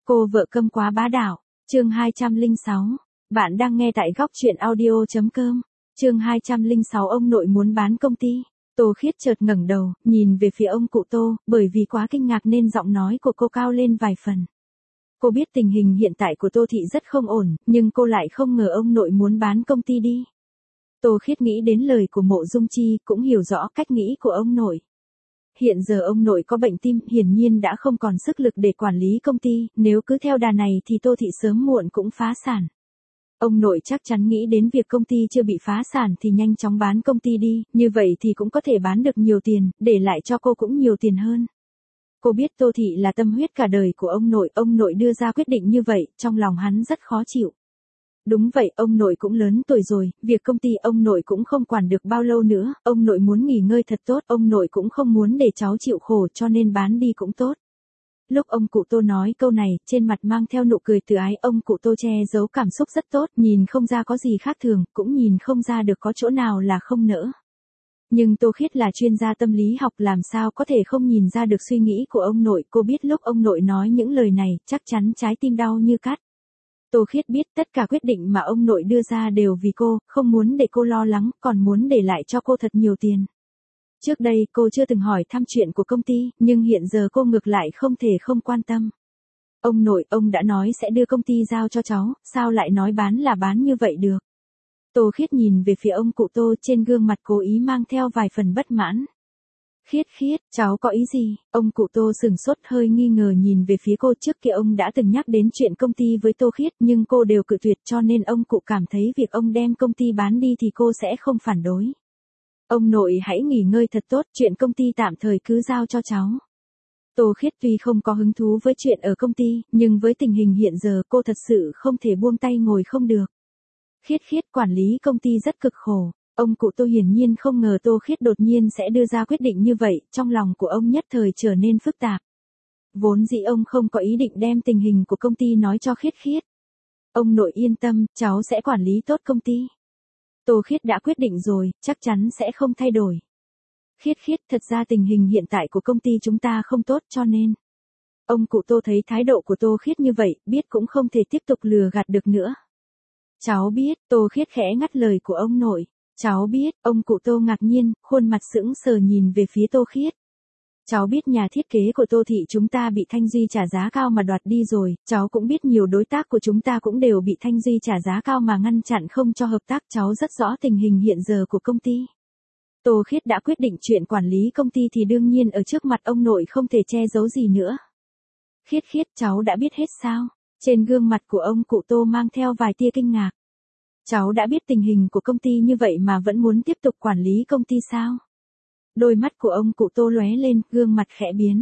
Cô vợ câm quá bá đạo. Chương 206. Bạn đang nghe tại góc truyện audio.com. Chương 206 ông nội muốn bán công ty. Tô Khiết chợt ngẩng đầu, nhìn về phía ông cụ Tô, bởi vì quá kinh ngạc nên giọng nói của cô cao lên vài phần. Cô biết tình hình hiện tại của Tô Thị rất không ổn, nhưng cô lại không ngờ ông nội muốn bán công ty đi. Tô Khiết nghĩ đến lời của Mộ Dung Chi, cũng hiểu rõ cách nghĩ của ông nội. Hiện giờ ông nội có bệnh tim, hiển nhiên đã không còn sức lực để quản lý công ty, nếu cứ theo đà này thì Tô Thị sớm muộn cũng phá sản. Ông nội chắc chắn nghĩ đến việc công ty chưa bị phá sản thì nhanh chóng bán công ty đi, như vậy thì cũng có thể bán được nhiều tiền, để lại cho cô cũng nhiều tiền hơn. Cô biết Tô Thị là tâm huyết cả đời của ông nội đưa ra quyết định như vậy, trong lòng hắn rất khó chịu. Đúng vậy, ông nội cũng lớn tuổi rồi, việc công ty ông nội cũng không quản được bao lâu nữa, ông nội muốn nghỉ ngơi thật tốt, ông nội cũng không muốn để cháu chịu khổ cho nên bán đi cũng tốt. Lúc ông cụ Tô nói câu này, trên mặt mang theo nụ cười từ ái, ông cụ Tô che giấu cảm xúc rất tốt, nhìn không ra có gì khác thường, cũng nhìn không ra được có chỗ nào là không nỡ. Nhưng Tô Khiết là chuyên gia tâm lý học, làm sao có thể không nhìn ra được suy nghĩ của ông nội, cô biết lúc ông nội nói những lời này, chắc chắn trái tim đau như cắt. Tô Khiết biết tất cả quyết định mà ông nội đưa ra đều vì cô, không muốn để cô lo lắng, còn muốn để lại cho cô thật nhiều tiền. Trước đây cô chưa từng hỏi thăm chuyện của công ty, nhưng hiện giờ cô ngược lại không thể không quan tâm. Ông nội, ông đã nói sẽ đưa công ty giao cho cháu, sao lại nói bán là bán như vậy được? Tô Khiết nhìn về phía ông cụ Tô, trên gương mặt cố ý mang theo vài phần bất mãn. Khiết, cháu có ý gì? Ông cụ Tô sửng sốt, hơi nghi ngờ nhìn về phía cô. Trước kia ông đã từng nhắc đến chuyện công ty với Tô Khiết, nhưng cô đều cự tuyệt, cho nên ông cụ cảm thấy việc ông đem công ty bán đi thì cô sẽ không phản đối. Ông nội hãy nghỉ ngơi thật tốt, chuyện công ty tạm thời cứ giao cho cháu. Tô Khiết tuy không có hứng thú với chuyện ở công ty, nhưng với tình hình hiện giờ cô thật sự không thể buông tay ngồi không được. Khiết, quản lý công ty rất cực khổ. Ông cụ Tô hiển nhiên không ngờ Tô Khiết đột nhiên sẽ đưa ra quyết định như vậy, trong lòng của ông nhất thời trở nên phức tạp. Vốn dĩ ông không có ý định đem tình hình của công ty nói cho Khiết. Ông nội yên tâm, cháu sẽ quản lý tốt công ty. Tô Khiết đã quyết định rồi, chắc chắn sẽ không thay đổi. Khiết, thật ra tình hình hiện tại của công ty chúng ta không tốt cho nên. Ông cụ Tô thấy thái độ của Tô Khiết như vậy, biết cũng không thể tiếp tục lừa gạt được nữa. Cháu biết, Tô Khiết khẽ ngắt lời của ông nội. Cháu biết, ông cụ Tô ngạc nhiên, khuôn mặt sững sờ nhìn về phía Tô Khiết. Cháu biết nhà thiết kế của Tô Thị chúng ta bị Thanh Duy trả giá cao mà đoạt đi rồi, cháu cũng biết nhiều đối tác của chúng ta cũng đều bị Thanh Duy trả giá cao mà ngăn chặn không cho hợp tác, cháu rất rõ tình hình hiện giờ của công ty. Tô Khiết đã quyết định chuyện quản lý công ty thì đương nhiên ở trước mặt ông nội không thể che giấu gì nữa. Khiết, cháu đã biết hết sao? Trên gương mặt của ông cụ Tô mang theo vài tia kinh ngạc. Cháu đã biết tình hình của công ty như vậy mà vẫn muốn tiếp tục quản lý công ty sao? Đôi mắt của ông cụ Tô lóe lên, gương mặt khẽ biến.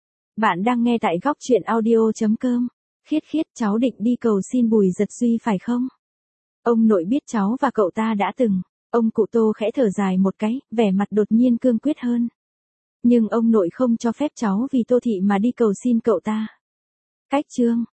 Bạn đang nghe tại góc truyện audio.com. Khiết, cháu định đi cầu xin Bùi Dật Duy phải không? Ông nội biết cháu và cậu ta đã từng. Ông cụ Tô khẽ thở dài một cái, vẻ mặt đột nhiên cương quyết hơn. Nhưng ông nội không cho phép cháu vì Tô Thị mà đi cầu xin cậu ta. Cách chương.